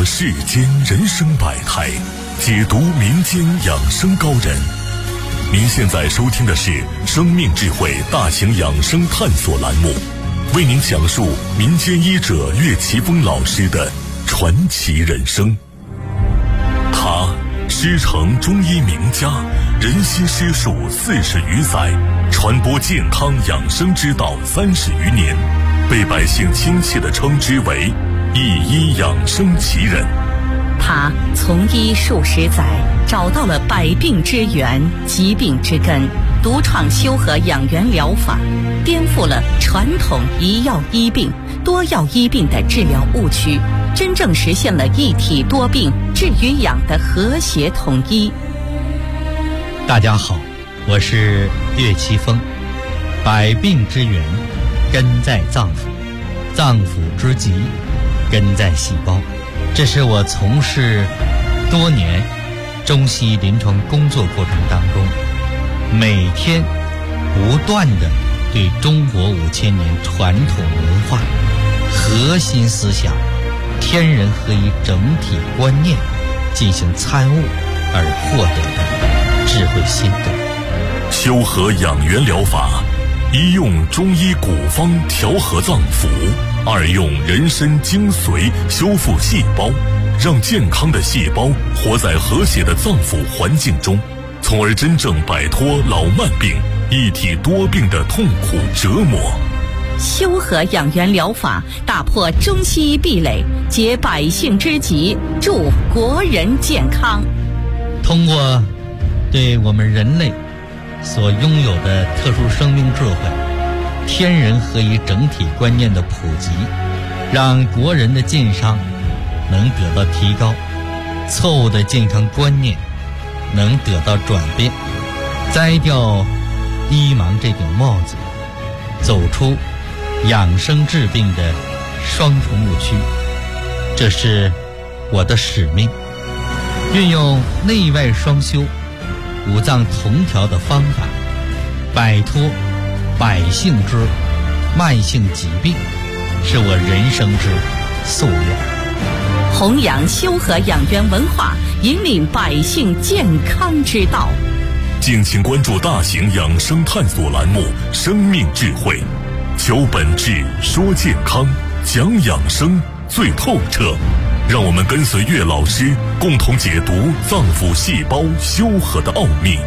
世间人生百态，解读民间养生高人。您现在收听的是生命智慧大型养生探索栏目，为您讲述民间医者岳奇峰老师的传奇人生。他师承中医名家，人心师术40余载，传播健康养生之道30余年，被百姓亲切地称之为一医养生奇人。 他从医数十载，找到了百病之源、疾病之根，独创修和养元疗法，颠覆了传统一药医病、多药医病的治疗误区，真正实现了一体多病、治与养的和谐统一。 大家好，我是岳奇峰。百病之源根在脏腑，脏腑之疾根在细胞。这是我从事多年中西医临床工作过程当中，每天不断地对中国5000年传统文化核心思想天人合一整体观念进行参悟而获得的智慧心得。 修和养元疗法，一用中医古方调和脏腑，二用人参精髓修复细胞，让健康的细胞活在和谐的脏腑环境中，从而真正摆脱老慢病、一体多病的痛苦折磨。 修和养元疗法打破中西医壁垒，解百姓之急，助国人健康。 通过对我们人类所拥有的特殊生命智慧、天人合一整体观念的普及，让国人的健康能得到提高，错误的健康观念能得到转变，摘掉医盲这顶帽子，走出养生治病的双重误区。这是我的使命，运用内外双修、五脏同调的方法，摆脱百姓之慢性疾病，是我人生之夙愿。 弘扬修和养元文化，引领百姓健康之道。 敬请关注大型养生探索栏目《生命智慧》，求本质，说健康，讲养生最透彻。让我们跟随岳老师，共同解读脏腑细胞修和的奥秘。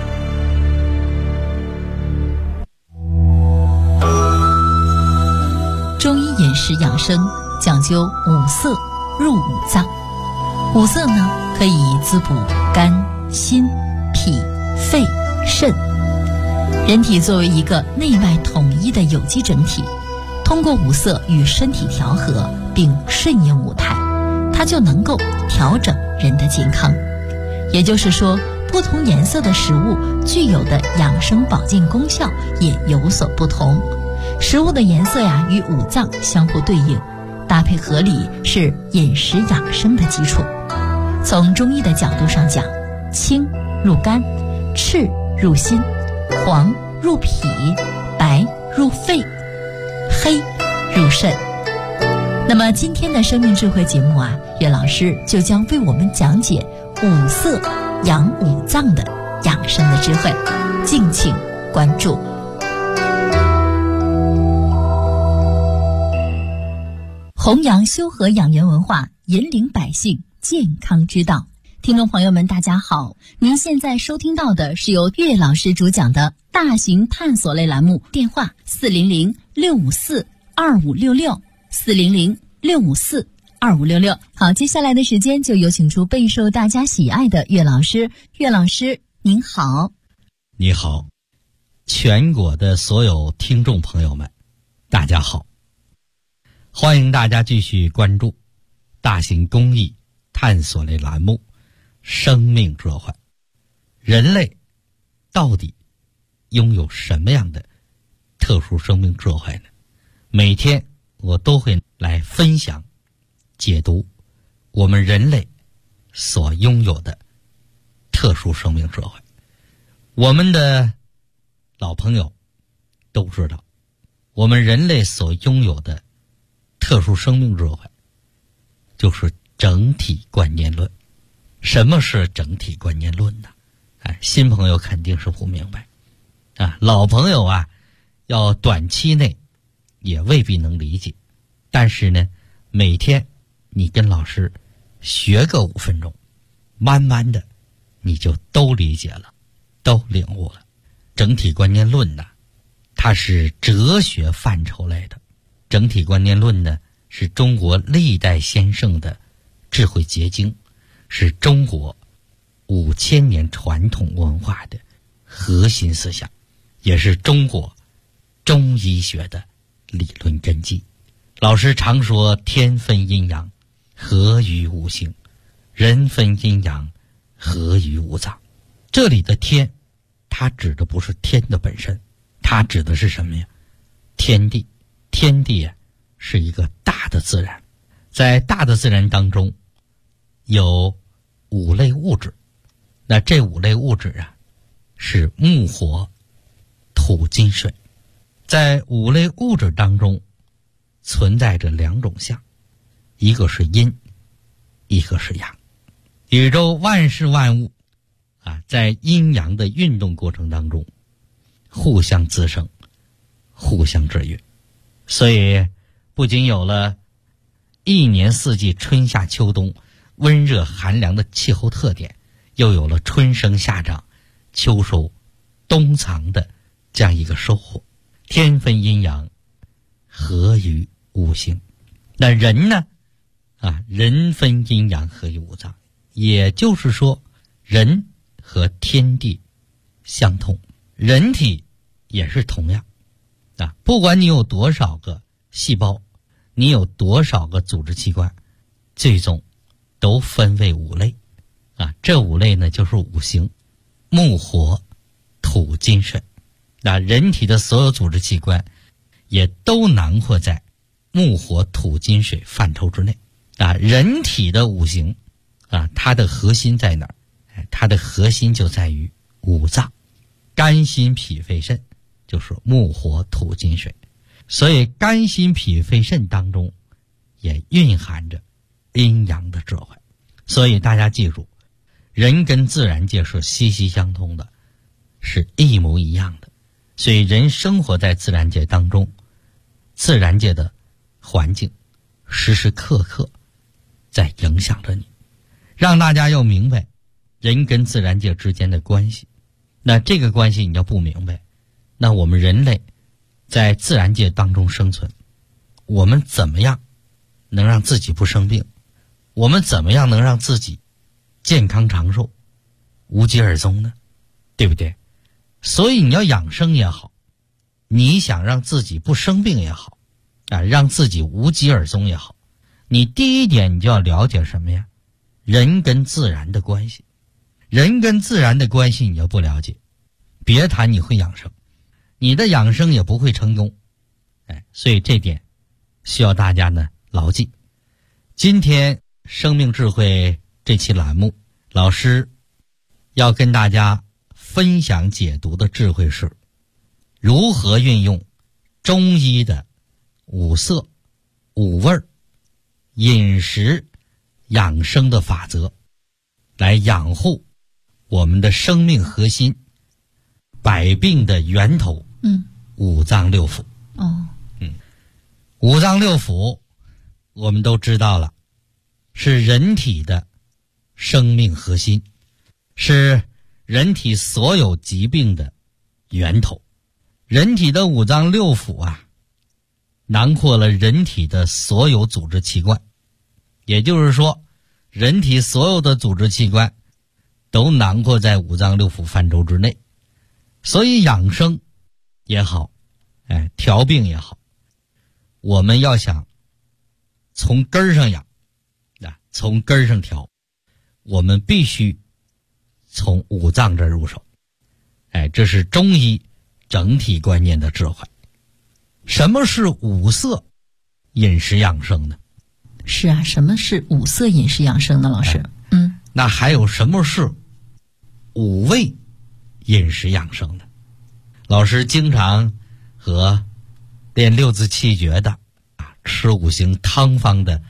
中医饮食养生讲究五色入五脏，五色呢可以滋补肝、心、脾、肺、肾。人体作为一个内外统一的有机整体，通过五色与身体调和并顺应五态，它就能够调整人的健康。也就是说，不同颜色的食物具有的养生保健功效也有所不同。食物的颜色与五脏相互对应，搭配合理是饮食养生的基础。从中医的角度上讲，青入肝，赤入心，黄入脾，白入肺，黑入肾。那么今天的生命智慧节目岳老师就将为我们讲解五色养五脏的养生的智慧，敬请关注。弘扬修和养元文化，引领百姓健康之道。听众朋友们大家好，您现在收听到的是由岳老师主讲的大型探索类栏目，电话400-654-2566，400-654-2566。好，接下来的时间就有请出备受大家喜爱的岳老师。岳老师您好。 你好，全国的所有听众朋友们大家好，欢迎大家继续关注大型公益探索类栏目生命智慧。人类到底拥有什么样的特殊生命智慧呢？每天我都会来分享解读我们人类所拥有的特殊生命智慧。我们的老朋友都知道，我们人类所拥有的特殊生命智慧就是整体观念论。什么是整体观念论呢？新朋友肯定是不明白老朋友要短期内也未必能理解，但是呢，每天你跟老师学个5分钟，慢慢的你就都理解了，都领悟了。整体观念论呢，它是哲学范畴类的。整体观念论呢，是中国历代先圣的智慧结晶，是中国5000年传统文化的核心思想，也是中国中医学的理论根基。老师常说天分阴阳，合于五行；人分阴阳，合于五脏。这里的天，它指的不是天的本身，它指的是什么呀？天地。天地是一个大的自然，在大的自然当中有5类物质，那这5类物质是木火土金水。在5类物质当中存在着2种相，一个是阴，一个是阳。宇宙万事万物在阴阳的运动过程当中互相滋生，互相制约。所以不仅有了一年四季春夏秋冬温热寒凉的气候特点，又有了春生夏长秋收冬藏的这样一个收获。天分阴阳，合于五行。那人呢人分阴阳，合于五脏，也就是说人和天地相通，人体也是同样不管你有多少个细胞，你有多少个组织器官，最终都分为5类这5类呢就是五行：木火土金水。人体的所有组织器官也都囊括在木火土金水范畴之内人体的五行它的核心在哪儿？它的核心就在于五脏，肝心脾肺肾就是木火土金水。所以肝心脾肺肾当中也蕴含着阴阳的智慧。所以大家记住，人跟自然界是息息相通的，是一模一样的。所以人生活在自然界当中，自然界的环境时时刻刻在影响着你，让大家要明白人跟自然界之间的关系。那这个关系你要不明白，那我们人类在自然界当中生存，我们怎么样能让自己不生病？我们怎么样能让自己健康长寿、无疾而终呢？对不对？所以你要养生也好，你想让自己不生病也好让自己无疾而终也好，你第一点你就要了解什么呀？人跟自然的关系。人跟自然的关系你要不了解，别谈你会养生，你的养生也不会成功。所以这点需要大家呢牢记。今天生命智慧这期栏目，老师要跟大家分享解读的智慧是如何运用中医的5色、5味、饮食养生的法则，来养护我们的生命核心，百病的源头五脏六腑。五脏六腑我们都知道了，是人体的生命核心，是人体所有疾病的源头。人体的五脏六腑囊括了人体的所有组织器官，也就是说人体所有的组织器官都囊括在五脏六腑范畴之内。所以养生也好调病也好，我们要想从根上养从根上调，我们必须从五脏这入手。这是中医整体观念的智慧。什么是五色饮食养生呢？ 是什么是五色饮食养生呢？老师那还有什么是五味饮食养生呢？老师经常和练6字气诀的吃五行汤方的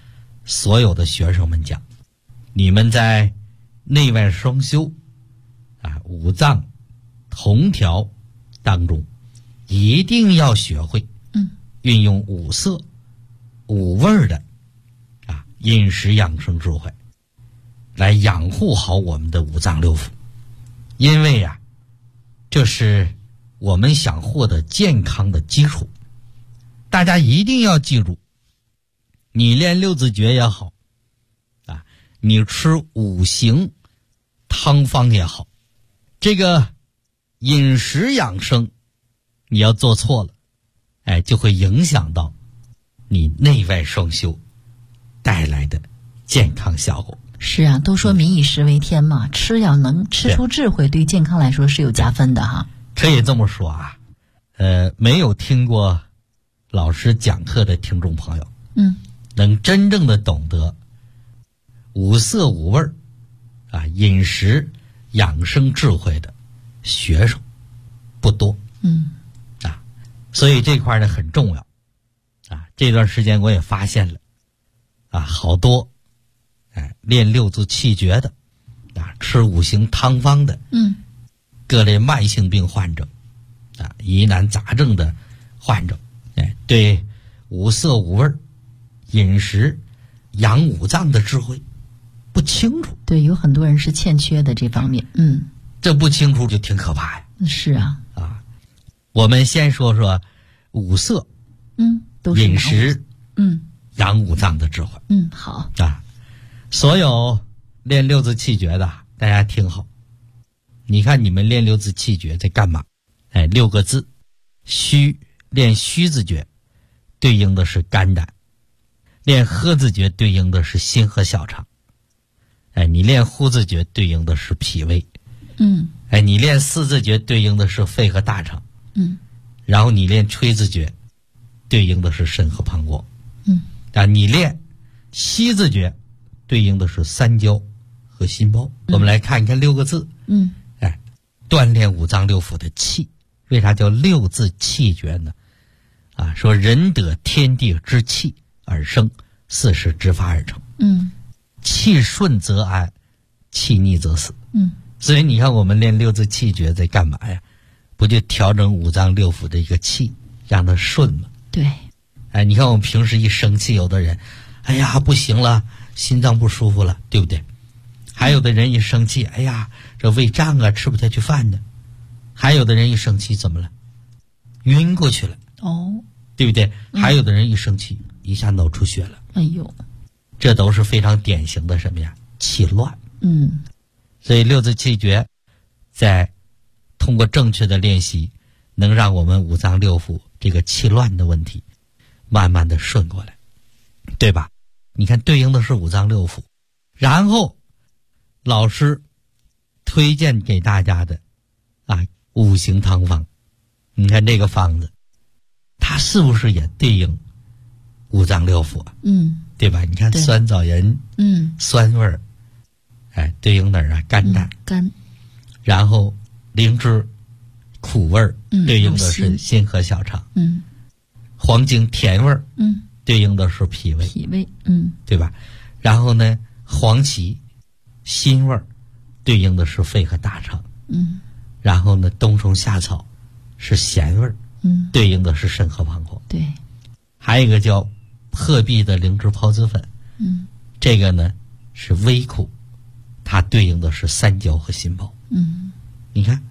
所有的学生们讲，你们在内外双修五脏同调当中，一定要学会运用五色五味的饮食养生智慧，来养护好我们的五脏六腑。因为这是我们想获得健康的基础。大家一定要记住，你练六字诀也好你吃五行汤方也好，这个饮食养生你要做错了，就会影响到你内外双修带来的健康效果。 是啊，都说民以食为天嘛，吃要能吃出智慧，对健康来说是有加分的哈。 可以这么说没有听过老师讲课的听众朋友，能真正的懂得五色五味饮食养生智慧的学生不多，所以这块呢很重要这段时间我也发现了好多练六字气诀的吃五行汤方的各类慢性病患者疑难杂症的患者对五色五味饮食养五脏的智慧不清楚。 对，有很多人是欠缺的这方面。 这不清楚就挺可怕呀。 是啊。 我们先说说五色都是饮食养五脏的智慧。 好所有练六字气诀的大家听好，你看你们练六字气诀在干嘛？6个字，虚，练虚字诀对应的是肝胆，练喝字诀对应的是心和小肠，你练呼字诀对应的是脾胃，你练四字诀对应的是肺和大肠，然后你练吹字诀对应的是肾和膀胱，你练息字诀对应的是三焦和心包。我们来看一看6个字，锻炼五脏六腑的气。为啥叫六字气诀呢？说人得天地之气而生，4时之发而成。气顺则安，气逆则死。所以你看我们练六字气诀在干嘛呀？不就调整五脏六腑的一个气，让它顺吗？ 对。 你看我们平时一生气，有的人哎呀不行了，心脏不舒服了，对不对？还有的人一生气，哎呀这胃胀吃不下去饭呢。还有的人一生气怎么了？晕过去了，对不对？还有的人一生气一下脑出血了， 哎呦， 这都是非常典型的什么呀？气乱。所以六字气诀在通过正确的练习，能让我们五脏六腑这个气乱的问题慢慢的顺过来，对吧？你看对应的是五脏六腑，然后老师推荐给大家的五行汤方，你看这个方子它是不是也对应五脏六腑对吧？你看酸枣仁酸味儿对应哪儿肝胆肝， 然后灵芝苦味儿对应的是心和小肠黄精甜味儿对应的是脾胃对吧？然后呢黄芪辛味儿对应的是肺和大肠然后呢冬虫夏草是咸味儿对应的是肾和膀胱。 对。 还有一个叫鹤壁的灵芝孢子粉这个呢是微苦，它对应的是三焦和心包你看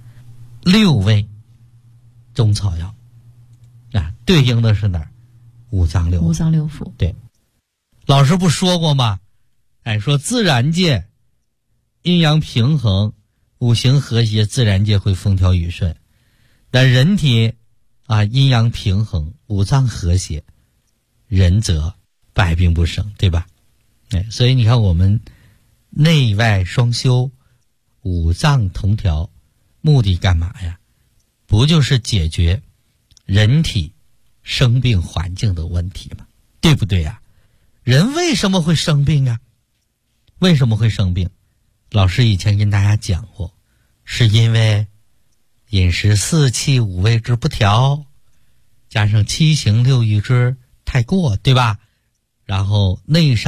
6味中草药对应的是哪儿？五脏六腑。对，老师不说过吗？说自然界阴阳平衡，五行和谐，自然界会风调雨顺。但人体阴阳平衡，五脏和谐，人则百病不生，对吧？所以你看我们内外双修，五脏同调，目的干嘛呀？不就是解决人体生病环境的问题吗？对不对呀？人为什么会生病啊？为什么会生病？老师以前跟大家讲过，是因为饮食4气5味之不调，加上7情6欲之太过，对吧？然后内伤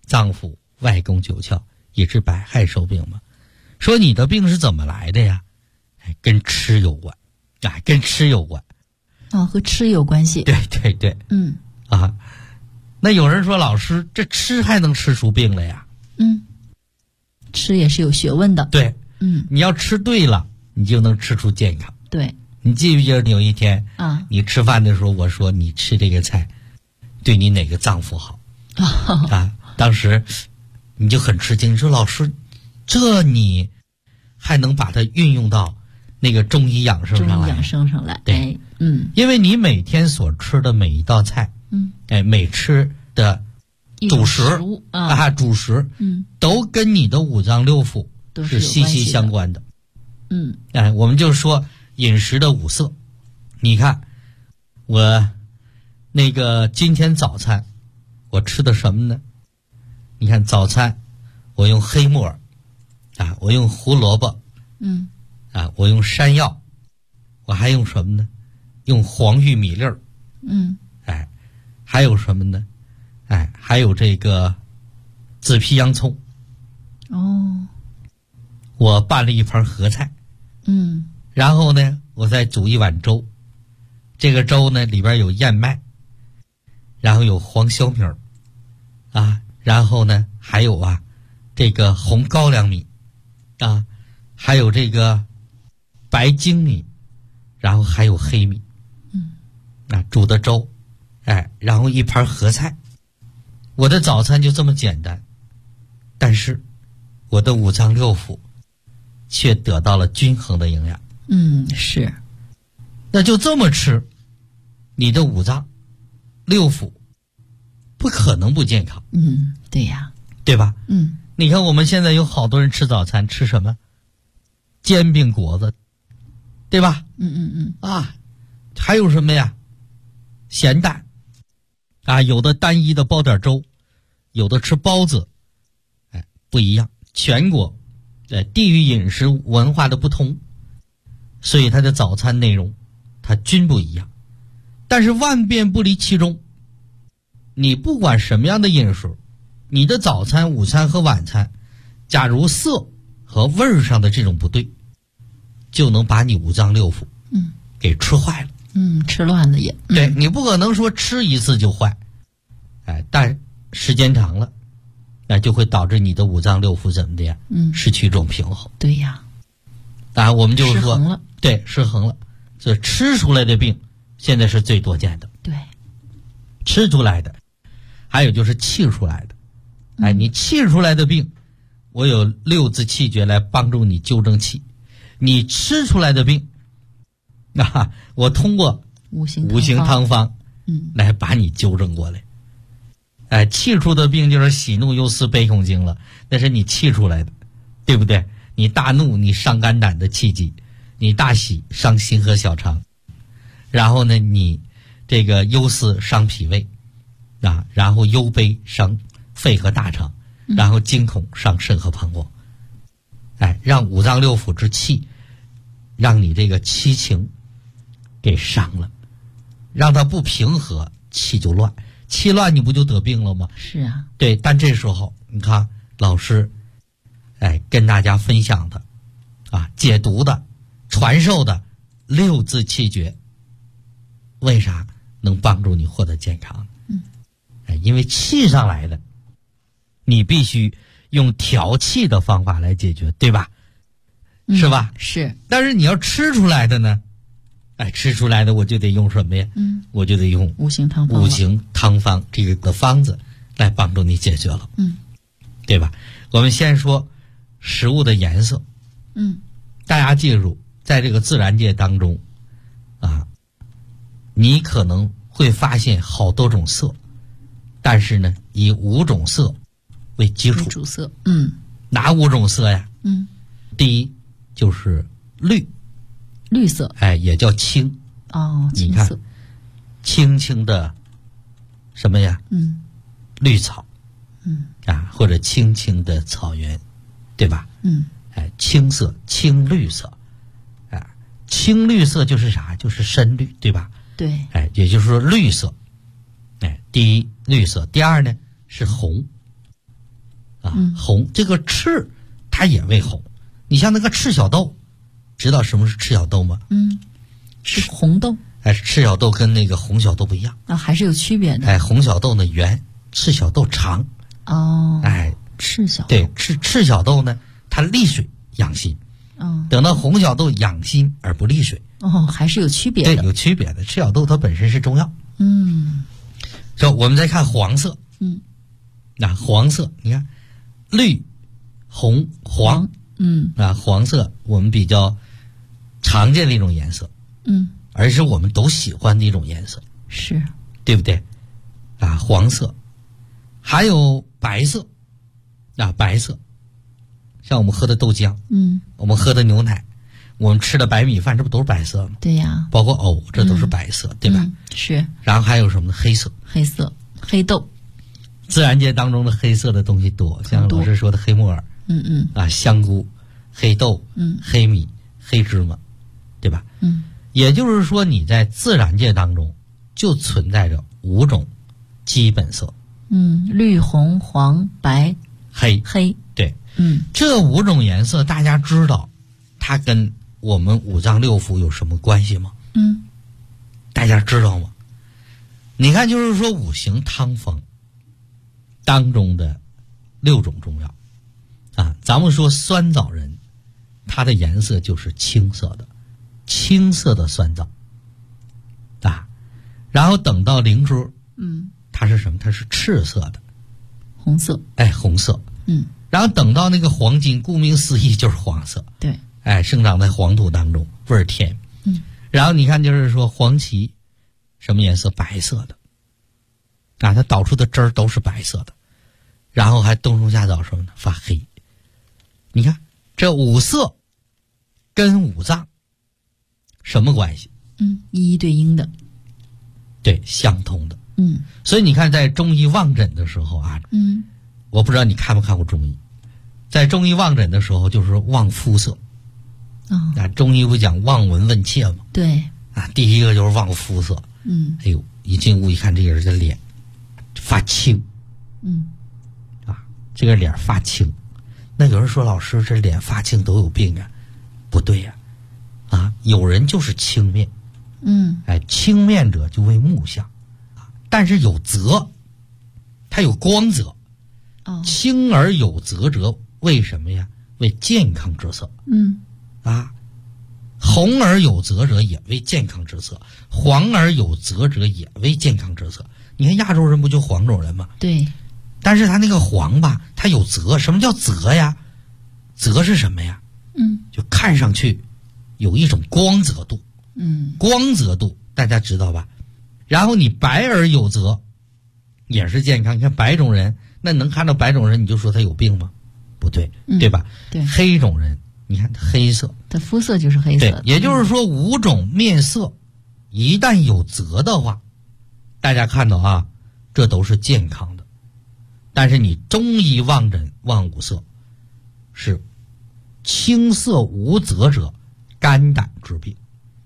脏腑外宫九窍，也是百害受病嘛。说你的病是怎么来的呀？跟吃有关，跟吃有关。 和吃有关系。 对对对，那有人说老师，这吃还能吃出病来呀？ 吃也是有学问的。 对，你要吃对了，你就能吃出健康。 对， 你记不记得有一天你吃饭的时候，我说你吃这个菜，对你哪个脏腑好？当时你就很吃惊，你说老师，这你还能把它运用到那个中医养生上来？ 中医养生上来， 对，因为你每天所吃的每一道菜，每吃的主食主食，都跟你的五脏六腑是息息相关的。我们就说饮食的五色，你看我那个今天早餐我吃的什么呢？你看早餐我用黑木耳我用胡萝卜，我用山药，我还用什么呢？用黄玉米粒儿，还有什么呢？还有这个紫皮洋葱。我拌了一盘合菜，然后呢，我再煮一碗粥。这个粥呢，里边有燕麦，然后有黄小米儿，然后呢，还有这个红高粱米，还有这个白粳米，然后还有黑米，煮的粥，然后一盘合菜。我的早餐就这么简单，但是我的五脏六腑却得到了均衡的营养。 是。 那就这么吃，你的五脏六腑不可能不健康。 对呀， 对吧？你看我们现在有好多人吃早餐吃什么？煎饼果子，对吧？还有什么呀？咸蛋。有的单一的包点粥，有的吃包子，不一样。全国地域饮食文化的不同，所以它的早餐内容它均不一样。但是万变不离其中，你不管什么样的饮食，你的早餐、午餐和晚餐，假如色和味儿上的这种不对，就能把你五脏六腑给吃坏了。 吃乱了也。 对，你不可能说吃一次就坏，但时间长了，那就会导致你的五脏六腑怎么的呀？失去一种平衡。 对呀。 我们就是说， 失衡了。 对，失衡了。所以吃出来的病，现在是最多见的。 对， 吃出来的，还有就是气出来的。你气出来的病，我有六字气诀来帮助你纠正气。你吃出来的病，我通过五行汤方来把你纠正过来。气出的病就是喜怒忧思悲恐惊了，那是你气出来的，对不对？你大怒你伤肝胆的气机，你大喜伤心和小肠，然后呢你这个忧思伤脾胃，然后忧悲伤肺和大肠，然后惊恐伤肾和膀胱。让五脏六腑之气，让你这个七情给伤了，让它不平和，气就乱，气乱你不就得病了吗？ 是啊。 对，但这时候你看老师跟大家分享的解读的传授的六字气诀，为啥能帮助你获得健康？因为气上来的，你必须用调气的方法来解决，对吧？是吧？ 是。 但是你要吃出来的呢，吃出来的我就得用什么呀？我就得用五行汤方这个的方子来帮助你解决了。对吧？我们先说食物的颜色。大家记住，在这个自然界当中你可能会发现好多种色，但是呢以5种色为基础。 主色。 哪5种色呀？第一就是绿色， 也叫青。 青色。 你看青青的什么呀？绿草。或者青青的草原，对吧？青色，青绿色。青绿色就是啥？就是深绿，对吧？ 对。 也就是说绿色。第一绿色，第二呢是红。 红，这个赤它也为红。你像那个赤小豆，知道什么是赤小豆吗？ 是红豆。 赤小豆跟那个红小豆不一样啊，还是有区别的。 红小豆呢圆，赤小豆长。 赤小豆对，赤小豆呢，它利水养心。等到红小豆养心而不利水。 还是有区别的。 对，有区别的。赤小豆它本身是中药。说我们再看黄色。黄色，你看绿、红、黄。黄色我们比较常见的一种颜色。而是我们都喜欢的一种颜色。 是， 对不对？黄色，还有白色。白色，像我们喝的豆浆，我们喝的牛奶，我们吃的白米饭，这不都是白色吗？ 对呀， 包括藕，这都是白色，对吧？ 是。 然后还有什么呢？黑色， 黑豆。 自然界当中的黑色的东西多，像老师说的黑木耳，香菇、黑豆，黑米、黑芝麻，对吧？也就是说，你在自然界当中就存在着5种基本色。 绿、红、黄、白、 黑。对。这5种颜色，大家知道它跟我们五脏六腑有什么关系吗？大家知道吗？你看，就是说五行汤方当中的6种中药咱们说酸枣仁，它的颜色就是青色的。青色的酸枣然后等到灵芝，它是什么？它是赤色的， 红色。 红色。然后等到那个黄金，顾名思义就是黄色。 对。 生长在黄土当中，味儿甜。然后你看，就是说黄芪什么颜色？白色的。它导出的汁儿都是白色的。然后还冬虫夏草什么的发黑。你看这5色跟五脏什么关系？ 一一对应的。 对，相通的。所以你看，在中医望诊的时候我不知道你看没看过中医，在中医望诊的时候，就是望肤色。中医不讲望闻问切吗？ 对。 第一个就是望肤色。一进屋一看，这个人的脸发青。这个脸发青。那有人说，老师，这脸发青都有病啊？不对呀。有人就是青面。青面者就为木相。但是有泽，它有光泽。青而有泽者为什么呀？为健康之色。红而有泽者也为健康之色，黄而有泽者也为健康之色。你看亚洲人不就黄种人吗？ 对。 但是他那个黄吧，它有泽。什么叫泽呀？泽是什么呀？就看上去有一种光泽度。光泽度大家知道吧？然后你白而有泽也是健康。你看白种人，那能看到白种人你就说他有病吗？不对，对吧？ 对。 黑种人，你看黑色， 它肤色就是黑色的。 对，也就是说5种面色一旦有泽的话，大家看到这都是健康的。但是你中医望诊望5色，是青色无泽者肝胆之病。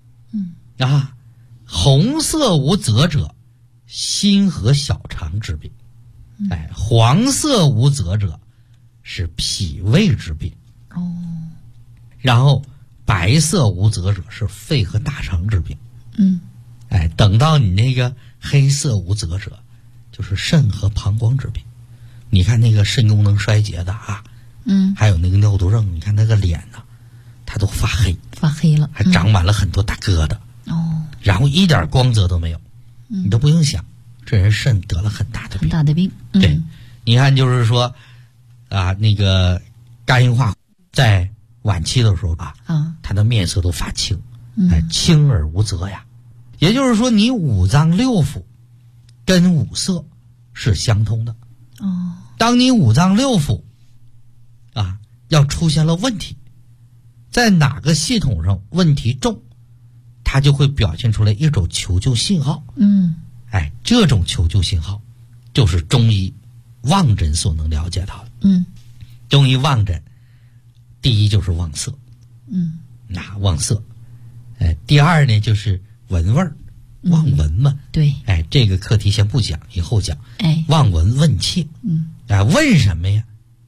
红色无泽者心和小肠之病。黄色无泽者是脾胃之病。然后白色无泽者是肺和大肠之病。等到你那个黑色无泽者，就是肾和膀胱之病。你看那个肾功能衰竭的还有那个尿毒症，你看那个脸它都发黑了， 还长满了很多大疙瘩。然后一点光泽都没有。你都不用想，这人肾得了很大的病。对，你看就是说那个肝硬化在晚期的时候他的面色都发青。青而无泽呀。也就是说，你五脏六腑跟五色是相通的。当你五脏六腑要出现了问题，在哪个系统上问题重，它就会表现出来一种求救信号。这种求救信号就是中医望诊所能了解到的。中医望诊第一就是望色。望色。第二呢就是闻味儿，望闻嘛。 对。 这个课题先不讲，以后讲。望闻问切。问什么呀？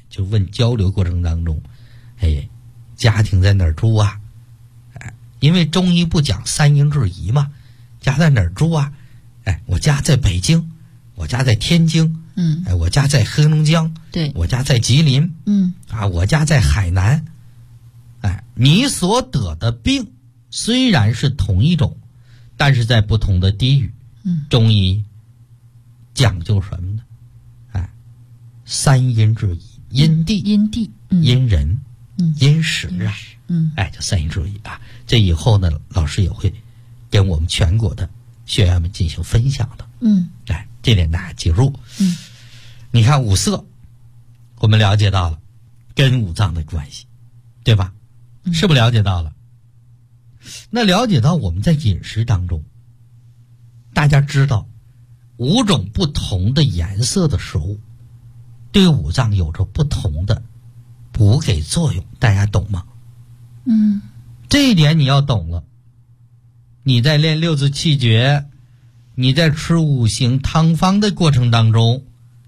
就问交流过程当中，家庭在哪儿住啊？因为中医不讲三阴制宜嘛，家在哪儿住啊？我家在北京，我家在天津，我家在黑龙江， 对， 我家在吉林，我家在海南。你所得的病虽然是同一种，但是在不同的地域，中医讲究什么呢？三阴制宜，因地、因人、因时啊，叫三阴制宜啊。这以后呢，老师也会跟我们全国的学员们进行分享的。这点大家记住。你看五色，我们了解到了跟五脏的关系，对吧？是不是了解到了？那了解到我们在饮食当中，大家知道5种不同的颜色的食物对五脏有着不同的补给作用，大家懂吗？这一点你要懂了，你在练六字气诀，你在吃五行汤方的过程当中，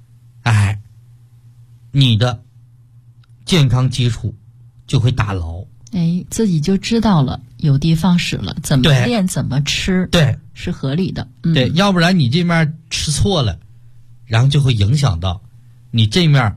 你的健康基础就会打牢。 自己就知道了，有的放矢了，怎么练怎么吃， 对， 是合理的。 对，要不然你这面吃错了，然后就会影响到你这面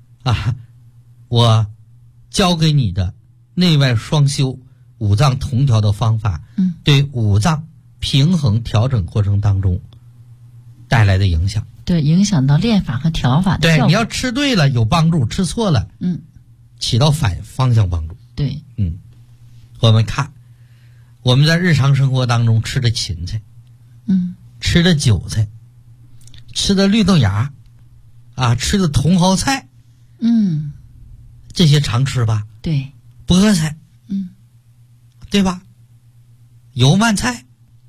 我教给你的内外双修、五脏同调的方法，对五脏平衡调整过程当中带来的影响， 对，影响到练法和调法的效果。 对，你要吃对了有帮助，吃错了，起到反方向帮助。 对， 我们看我们在日常生活当中吃的芹菜，吃的韭菜，吃的绿豆芽，吃的茼蒿菜，这些常吃吧？ 对， 菠菜，对吧？油麦菜，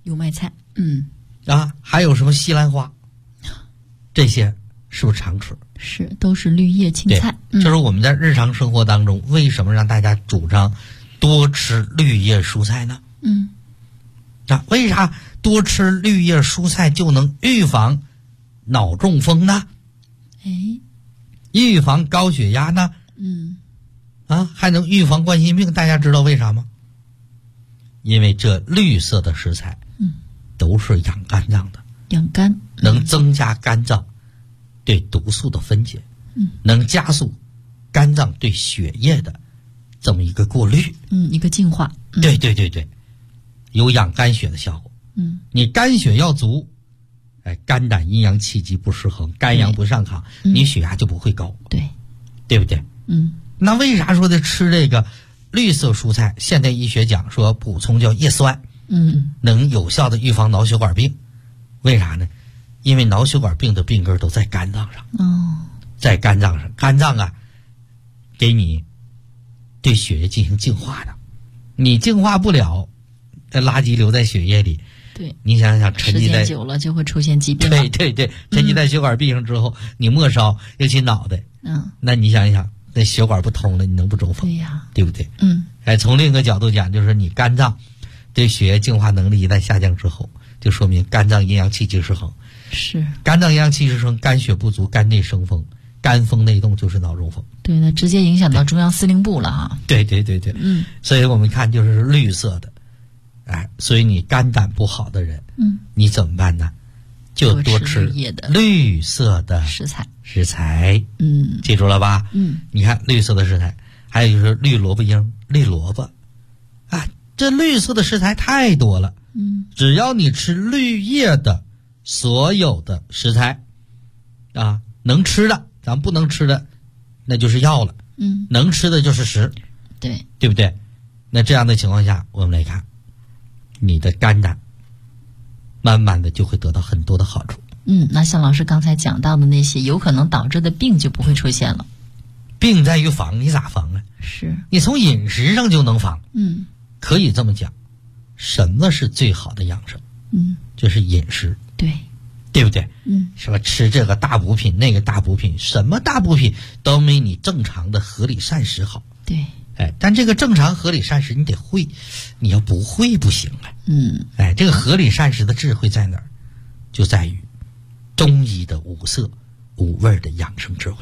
还有什么西兰花，这些是不是常吃？ 是，都是绿叶青菜。 就是我们在日常生活当中，为什么让大家主张多吃绿叶蔬菜呢？为啥多吃绿叶蔬菜就能预防脑中风呢？预防高血压呢？还能预防冠心病，大家知道为啥吗？因为这绿色的食材，都是养肝脏的， 养肝， 能增加肝脏对毒素的分解，能加速肝脏对血液的这么一个过滤， 一个净化。 对，有养肝血的效果。你肝血要足，肝胆阴阳气机不失衡，肝阳不上亢，你血压就不会高。对不对？那为啥说的吃这个绿色蔬菜？现代医学讲说补充叫叶酸，能有效的预防脑血管病。为啥呢？因为脑血管病的病根都在肝脏上。在肝脏上，肝脏给你对血液进行净化的，你净化不了，这垃圾留在血液里。 对， 你想想，沉积在时间久了就会出现疾病。 对，沉积在血管壁上之后，你末梢又起脑袋，那你想一想，那血管不通了，你能不中风？ 对呀， 对不对？从另一个角度讲，就是你肝脏对血液净化能力一旦下降之后，就说明肝脏阴阳气机失衡。 是， 肝脏阴阳气失衡，肝血不足，肝内生风，肝风内动就是脑中风。 对，那直接影响到中央司令部了哈。 对，所以我们看就是绿色的，所以你肝胆不好的人，你怎么办呢？就多吃绿色的食材。记住了吧？你看绿色的食材，还有就是绿萝卜缨、绿萝卜，这绿色的食材太多了。只要你吃绿叶的所有的食材，能吃的，咱不能吃的，那就是药了。能吃的就是食，对不对？那这样的情况下，我们来看，你的肝胆慢慢的就会得到很多的好处。 那像老师刚才讲到的那些有可能导致的病就不会出现了。 病在于防，你咋防啊？ 是你从饮食上就能防。可以这么讲，什么是最好的养生？就是饮食。对不对？什么吃这个大补品那个大补品，什么大补品都没你正常的合理膳食好。 对， 但这个正常合理膳食你得会，你要不会不行这个合理膳食的智慧在哪儿？就在于中医的五色五味的养生智慧上。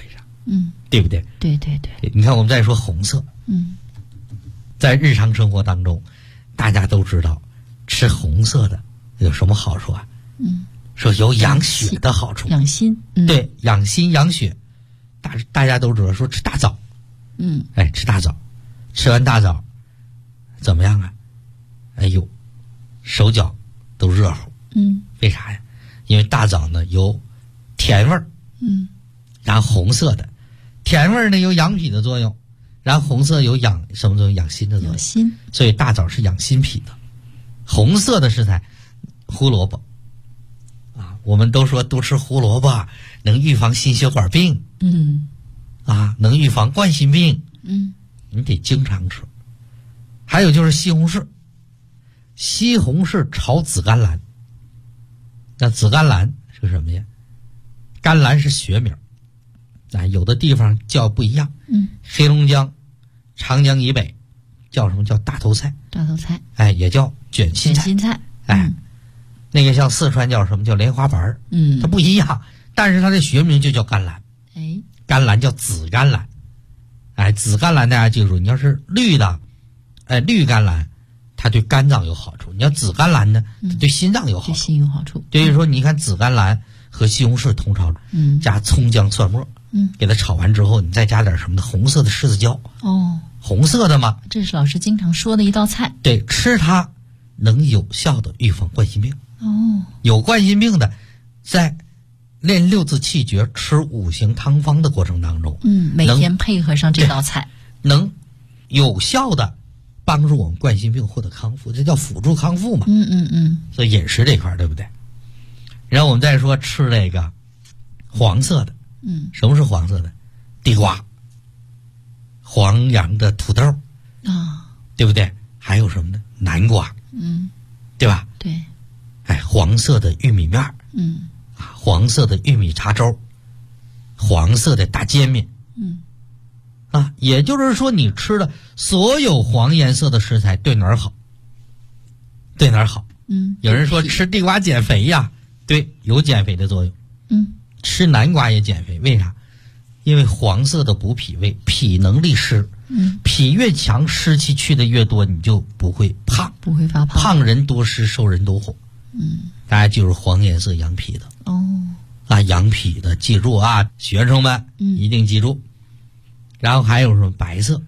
对不对？ 对对对。 你看，我们再说红色，在日常生活当中，大家都知道吃红色的有什么好处啊？说有养血的好处， 养心。 对，养心养血。大家都知道说吃大枣，吃大枣，吃完大枣怎么样啊？哎呦，手脚都热乎。为啥呀？因为大枣呢有甜味儿，然后红色的，甜味儿呢有养脾的作用，然后红色有养什么作用？养心的作用。 养心。 所以大枣是养心脾的。红色的食材，胡萝卜啊，我们都说多吃胡萝卜能预防心血管病，能预防冠心病，你得经常吃。还有就是西红柿，西红柿炒紫甘蓝。那紫甘蓝是什么呀？甘蓝是学名，有的地方叫不一样。黑龙江、长江以北叫什么？叫大头菜。 大头菜。 也叫卷心菜。 卷心菜。 那个像四川叫什么？叫莲花白。它不一样，但是它的学名就叫甘蓝。甘蓝叫紫甘蓝。紫甘蓝大家记住，你要是绿的，绿甘蓝，它对肝脏有好处。你要紫甘蓝呢，它对心脏有好处。 对心有好处。 所以说，你看紫甘蓝和西红柿同炒，加葱姜蒜末，给它炒完之后，你再加点什么的红色的柿子椒。红色的嘛， 这是老师经常说的一道菜。 对，吃它能有效的预防冠心病。有冠心病的，在练六字气诀、吃五行汤方的过程当中， 每天配合上这道菜， 能有效的帮助我们冠心病获得康复，这叫辅助康复嘛。所以饮食这块对不对？然后我们再说吃那个黄色的，什么是黄色的？地瓜、黄杨的土豆对不对？还有什么呢？南瓜，对吧？ 对。 黄色的玉米面，黄色的玉米碴粥，黄色的大煎饼，也就是说，你吃的所有黄颜色的食材对哪儿好？对哪儿好？有人说吃地瓜减肥呀，对，有减肥的作用。吃南瓜也减肥，为啥？因为黄色的补脾胃，脾能利湿，脾越强，湿气去的越多，你就不会胖， 不会发胖。 胖人多湿，瘦人多火。大家记住黄颜色养脾的。养脾的，记住啊，学生们一定记住。然后还有什么白色？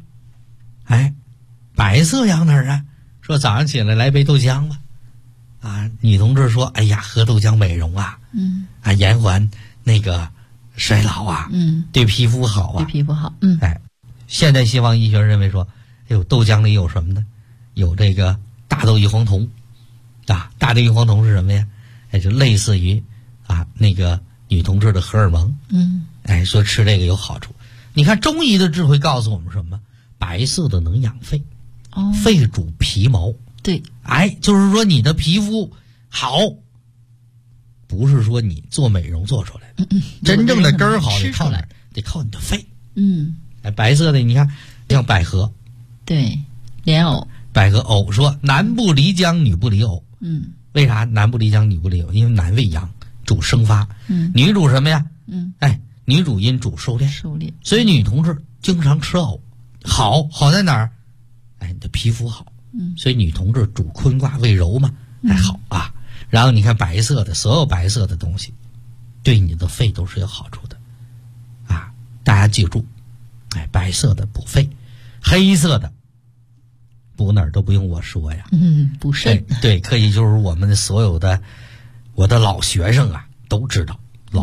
白色养哪儿啊？说早上起来来杯豆浆吧。女同志说，哎呀，喝豆浆美容啊，延缓那个衰老啊，对皮肤好啊， 对皮肤好。 现代西方医学认为说，豆浆里有什么呢？有这个大豆异黄酮。大豆异黄酮是什么呀？就类似于那个女同志的荷尔蒙。说吃这个有好处。你看中医的智慧告诉我们什么？白色的能养肺，肺主皮毛。 对， 就是说你的皮肤好，不是说你做美容做出来的，真正的根儿好得靠哪儿？得靠你的肺。白色的你看像百合， 对，莲藕。 百合藕说男不离姜，女不离藕。为啥男不离姜，女不离藕？因为男为阳，主生发，女主什么呀？女主阴，主收敛。所以女同志经常吃藕，好在哪儿？你的皮肤好。所以女同志主坤卦为柔嘛，好啊。然后你看白色的，所有白色的东西，对你的肺都是有好处的大家记住，白色的补肺，黑色的补哪儿都不用我说呀。 补肾。 对，可以就是我们的所有的我的老学生都知道，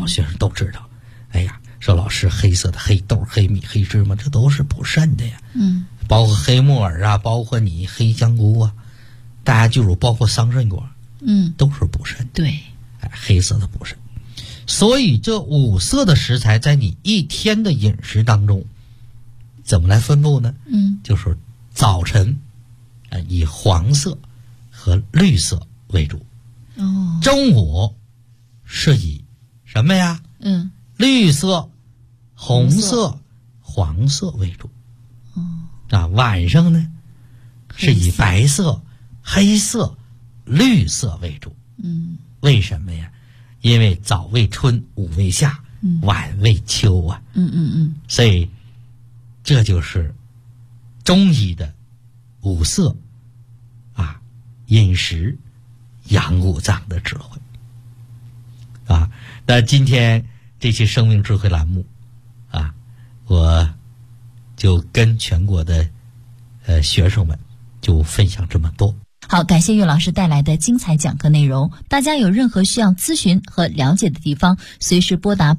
说老师黑色的黑豆、黑米、黑芝麻，这都是补肾的呀。包括黑木耳包括你黑香菇大家记住，包括桑葚果，都是补肾。 对， 黑色的补肾。所以这五色的食材在你一天的饮食当中怎么来分布呢？就是早晨以黄色和绿色为主。中午是以什么呀？绿色、红色、黄色为主。晚上呢是以白色、黑色、绿色为主。为什么呀？因为早为春，午为夏， 晚为秋啊。所以这就是中医的五色啊，饮食养五脏的智慧啊。那今天这期生命智慧栏目啊，我就跟全国的学生们就分享这么多。 好，感谢岳老师带来的精彩讲课内容。大家有任何需要咨询和了解的地方，随时拨打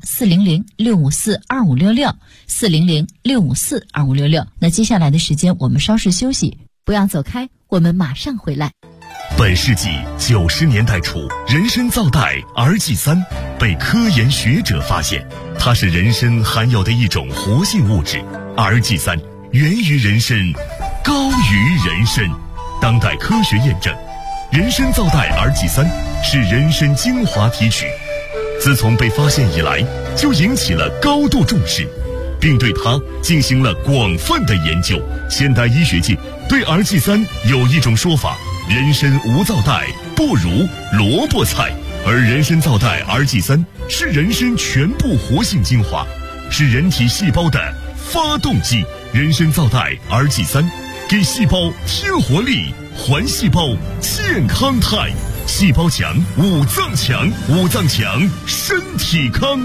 400-654-2566，400-654-2566。那接下来的时间我们稍事休息，不要走开，我们马上回来。 本世纪90年代初，人参皂苷儿祭三被科研学者发现，它是人参含有的一种活性物质。儿祭三源于人参，高于人参。当代科学验证，人参皂苷儿祭三是人参精华提取，自从被发现以来，就引起了高度重视，并对它进行了广泛的研究。现代医学界对儿祭三有一种说法：人参无皂苷不如萝卜菜，而人参皂苷儿祭三是人参全部活性精华，是人体细胞的发动机。人参皂苷儿祭三给细胞添活力，还细胞健康态，细胞强，五脏强，五脏强，身体康。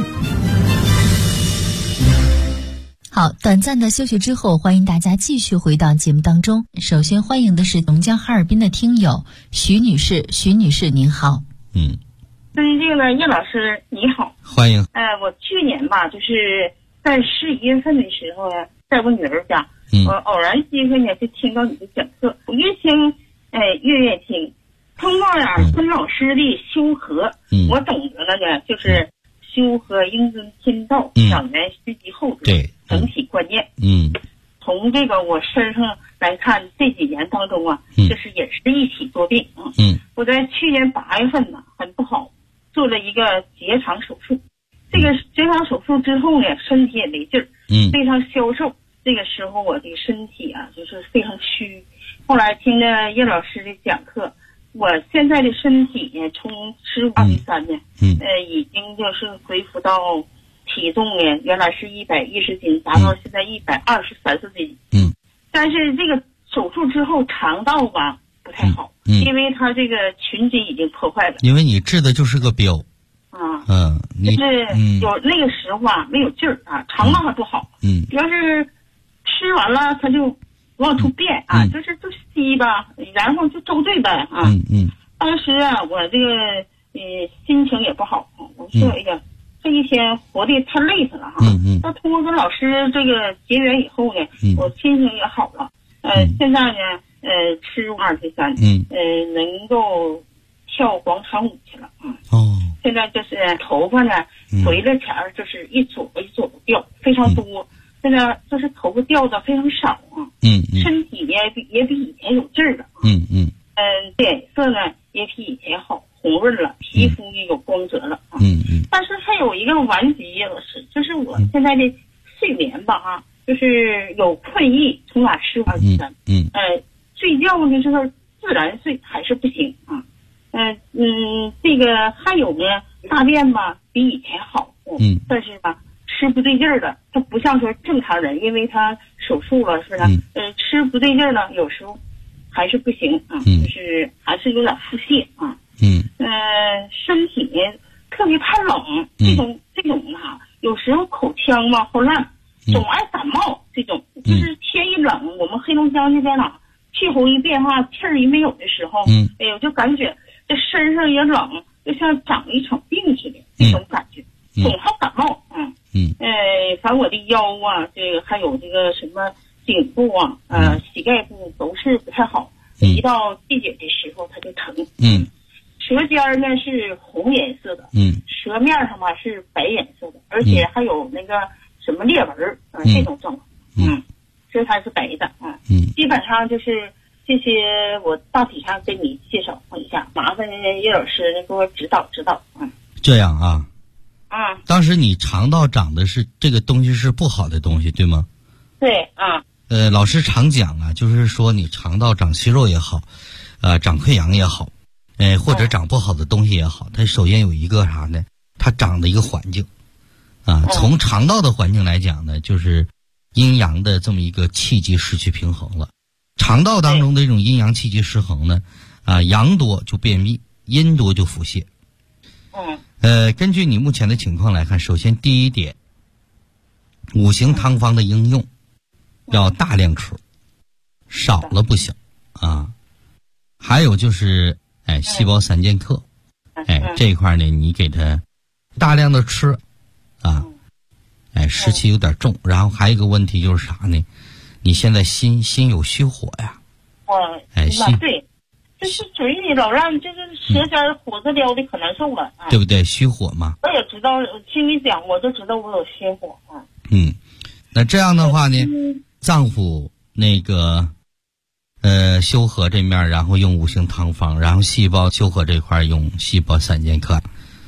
好，短暂的休息之后，欢迎大家继续回到节目当中。首先欢迎的是龙江哈尔滨的听友徐女士，徐女士您好。 这个叶老师你好， 欢迎。 我去年吧，就是在11月份的时候呢，在我女儿家，我偶然机会呢就听到你的讲课，我越听越听。通过跟老师的修和，我懂得了呢，就是修和应遵天道，养元虚极后者，整体观念。从这个我身上来看，这几年当中啊，就是也是一起多病啊。我在去年8月份呢，很不好，做了一个结肠手术。这个结肠手术之后呢，身体也没劲儿，非常消瘦。这个时候我的身体啊，就是非常虚。后来听了叶老师的讲课，我现在的身体呢，从15-3呢，已经就是恢复到体重呢，原来是110斤，达到现在123-4斤。但是这个手术之后，肠道吧不太好，因为它这个群筋已经破坏了。 因为你治的就是个标。 就是有那个时候啊，没有劲儿啊，肠道还不好。要是吃完了，它就往出便啊，就是就吸吧，然后就周对呗啊。当时啊，我这个心情也不好，我说哎呀，这一天活得太累死了哈。那通过跟老师这个结缘以后呢，我心情也好了。现在呢，吃23，能够跳广场舞去了啊。现在就是头发呢，回了前儿就是一撮一撮的掉，非常多。现在就是头发掉的非常少啊。身体呢也比以前有劲儿了。脸色呢也比以前好，红润了，皮肤也有光泽了啊。但是还有一个顽疾，老师，就是我现在的睡眠吧啊，就是有困意，从哪吃23。睡觉呢就是自然睡还是不行啊。这个还有呢，大便吧比以前好，但是吧吃不对劲儿了，它不像说正常人，因为他手术了，是吧？吃不对劲儿了，有时候还是不行啊，就是还是有点腹泻啊。身体呢特别怕冷，这种啊，有时候口腔吧好烂，总爱感冒，这种就是天一冷，我们黑龙江这边啊，气候一变化，气儿一没有的时候，哎呦就感觉这身上也冷，就像长了一场病似的，这种感觉，总好感冒啊。反正我的腰啊，这个还有这个什么颈部啊，膝盖部都是不太好，一到季节的时候它就疼。舌尖呢是红颜色的，舌面上嘛是白颜色的，而且还有那个什么裂纹这种状况。舌苔是白的啊。基本上就是这些，我大体上跟你介绍一下，麻烦叶老师给我指导指导。 这样啊。当时你肠道长的是这个东西是不好的东西，对吗？ 对啊。 老师常讲啊，就是说你肠道长息肉也好，长溃疡也好，或者长不好的东西也好，它首先有一个啥呢？它长的一个环境， 从肠道的环境来讲呢，就是阴阳的这么一个气机失去平衡了。肠道当中的这种阴阳气机失衡呢，阳多就便秘，阴多就腹泻。根据你目前的情况来看，首先第一点，五行汤方的应用要大量吃，少了不行啊。还有就是细胞三剑客，这一块呢你给它大量的吃啊，湿气有点重。然后还有一个问题就是啥呢？你现在心有虚火呀。 对，就是嘴里老让就是舌尖火子撩的可难受了， 对不对？虚火嘛。 我也知道，听你讲我就知道我有虚火啊。 那这样的话呢，脏腑那个修和这面，然后用五行汤方，然后细胞修和这块用细胞三剑客。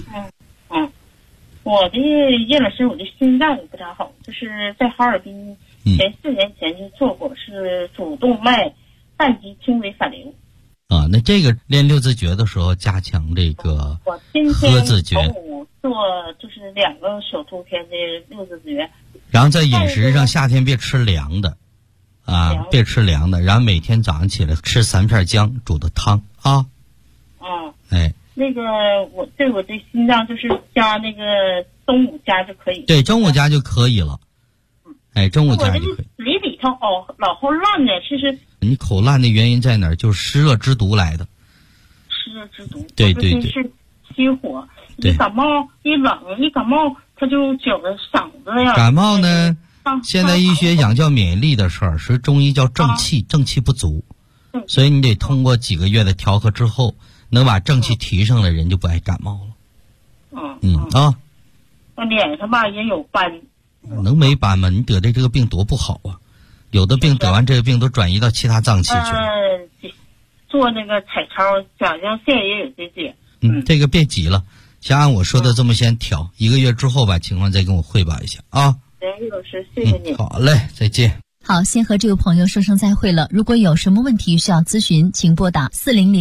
我的叶老师，我的心脏也不咋好，就是在哈尔滨前4年前就做过，是主动脉半级轻微反流。 那这个练六字诀的时候，加强这个喝字诀。 我做就是2个小图片的六字诀。 然后在饮食上，夏天别吃凉的，别吃凉的。然后每天早上起来吃3片姜煮的汤啊。那个我对我的心脏就是加那个中午加就可以。对，中午加就可以了。中午加就可以。嘴里头老后烂的，其实你口烂的原因在哪儿？就是湿热之毒来的。湿热之毒。对，是虚火。一感冒一冷一感冒，他就觉得嗓子呀。感冒呢，现在医学讲叫免疫力的事儿，是中医叫正气，正气不足，所以你得通过几个月的调和之后，能把正气提上来，人就不爱感冒了。我脸上吧也有斑。能没斑吗？你得的这个病多不好啊！有的病得完这个病都转移到其他脏器去了。做那个彩超，讲讲现在也有这些。这个别急了，先按我说的这么先调，1个月之后把情况再跟我汇报一下啊。行，老师，谢谢你。好嘞，再见。 好，先和这位朋友说声再会了。如果有什么问题需要咨询，请拨打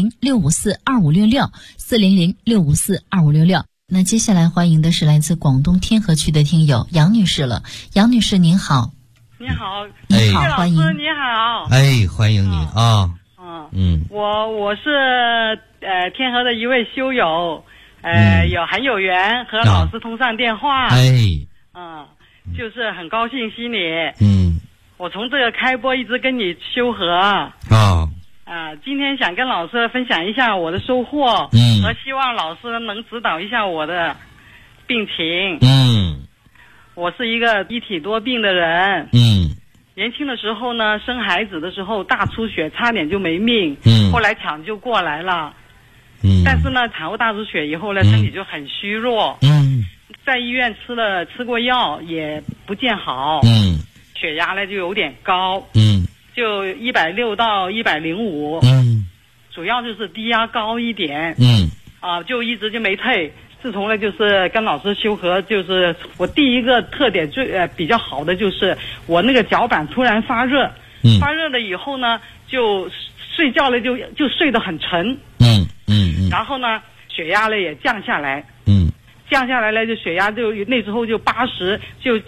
400-654-2566，400-654-2566。那接下来欢迎的是来自广东天河区的听友杨女士了。杨女士您好。 你好， 你好，欢迎。 你好。 欢迎你啊。 我是天河的一位修友，很有缘和老师通上电话。就是很高兴悉你。我从这个开播一直跟你修和。今天想跟老师分享一下我的收获，和希望老师能指导一下我的病情。我是一个一体多病的人。年轻的时候呢，生孩子的时候大出血，差点就没命。后来抢救过来了。但是呢，产后大出血以后呢，身体就很虚弱。在医院吃过药也不见好。血压呢就有点高。就160到105。主要就是低压高一点。就一直就没退。自从呢就是跟老师修和，就是我第一个特点比较好的就是我那个脚板突然发热。发热了以后呢，就睡觉了就睡得很沉。然后呢血压呢也降下来。降下来了，就血压就那时候就80，就是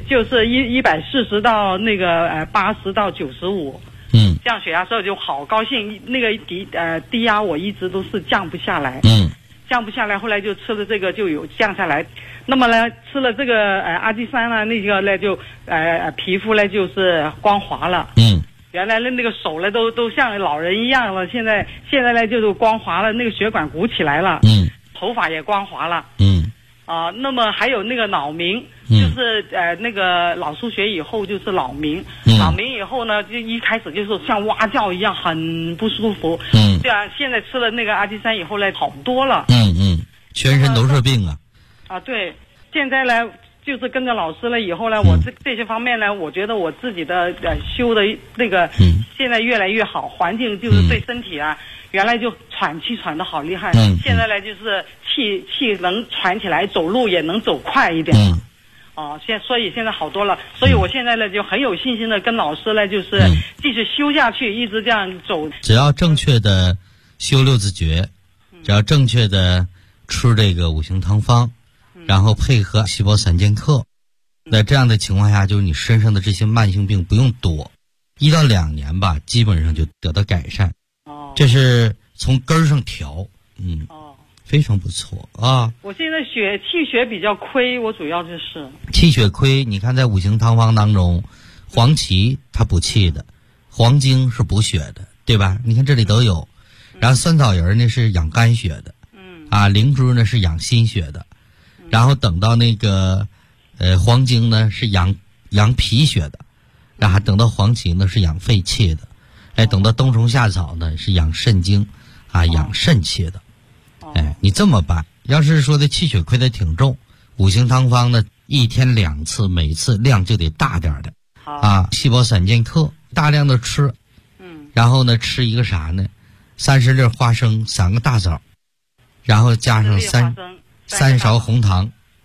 140到那个80到95。降血压之后就好高兴，那个低压我一直都是降不下来。降不下来，后来就吃了这个就有降下来。那么呢，吃了这个阿基山呢，那个呢就皮肤呢就是光滑了。原来那个手呢都像老人一样了，现在呢就是光滑了，那个血管鼓起来了。头发也光滑了。那么还有那个脑鸣，就是那个脑出血以后就是脑鸣。脑鸣以后呢，就一开始就是像蛙叫一样，很不舒服。这样现在吃了那个阿基山以后呢，好多了。全身都是病啊。对，现在呢就是跟着老师了以后呢，我这些方面呢，我觉得我自己的修的那个现在越来越好，环境就是对身体啊。原来就喘气喘得好厉害。现在呢就是气能喘起来，走路也能走快一点。所以现在好多了。所以我现在呢就很有信心的跟老师呢就是继续修下去，一直这样走。只要正确的修六字诀，只要正确的吃这个五行汤方， 然后配合细胞散健克，那这样的情况下，就是你身上的这些慢性病不用躲，1到2年吧，基本上就得到改善。这是从根儿上调，非常不错啊。 我现在气血比较亏，我主要就是气血亏。你看在五行汤方当中，黄芪它补气的，黄精是补血的，对吧？你看这里都有。然后酸枣仁呢是养肝血的，灵芝呢是养心血的，然后等到那个黄精呢是养脾血的，然后等到黄芪呢是养肺气的，等到冬虫夏草呢是养肾精养肾气的。你这么办，要是说的气血亏的挺重，五行汤方呢1天2次，每次量就得大点的细胞散健克大量的吃，然后呢吃一个啥呢，30粒花生，3个大枣，然后加上3勺红糖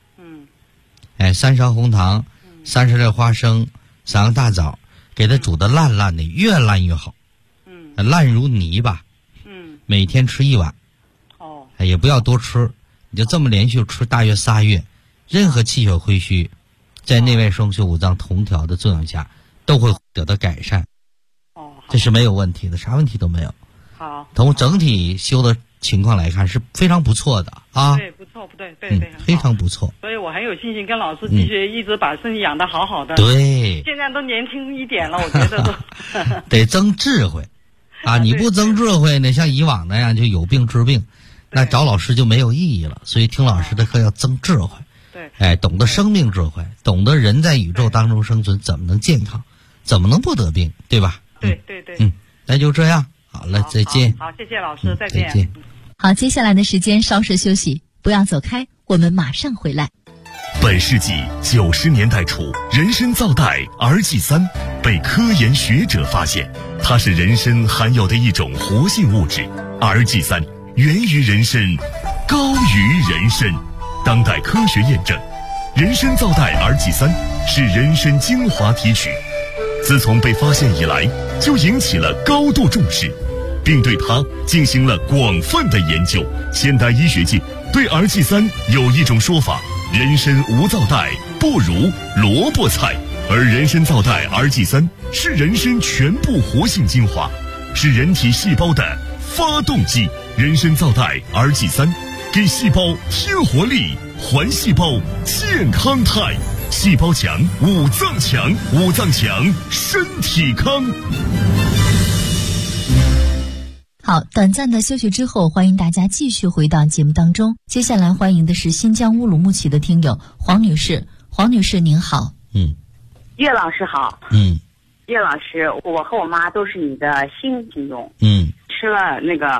，3勺红糖，30粒花生，3个大枣，给它煮得烂烂的，越烂越好，烂如泥吧，每天吃1碗，也不要多吃，你就这么连续吃大约3月，任何气血亏虚，在内外双穴五脏同调的作用下，都会得到改善。这是没有问题的，啥问题都没有。 好， 从整体修的情况来看是非常不错的啊。 对，不错，不对，对， 非常不错。 所以我很有信心跟老师继续一直把身体养得好好的。 对， 现在都年轻一点了，我觉得都得增智慧你不增智慧呢，像以往那样就有病治病，那找老师就没有意义了。所以听老师的课要增智慧，懂得生命智慧，懂得人在宇宙当中生存怎么能健康，怎么能不得病，对吧？ 对， 那就这样，好了，再见。 好，谢谢老师，再见。 再见。 好，接下来的时间稍事休息，不要走开，我们马上回来。 本世纪90年代初，人参皂苷 RG3 被科研学者发现，它是人参含有的一种活性物质。RG3 源于人参，高于人参。当代科学验证，人参皂苷 RG3 是人参精华提取，自从被发现以来，就引起了高度重视，并对它进行了广泛的研究。现代医学界对 RG3 有一种说法：人参无皂苷不如萝卜菜，而人参皂苷 RG3 是人参全部活性精华，是人体细胞的发动机。人参皂苷 RG3 给细胞添活力，还细胞健康态。细胞强，五脏强，五脏强，身体康。 好，短暂的休息之后，欢迎大家继续回到节目当中。接下来欢迎的是新疆乌鲁木齐的听友黄女士。黄女士您好。 岳老师好。岳老师，我和我妈都是你的新听众。吃了那个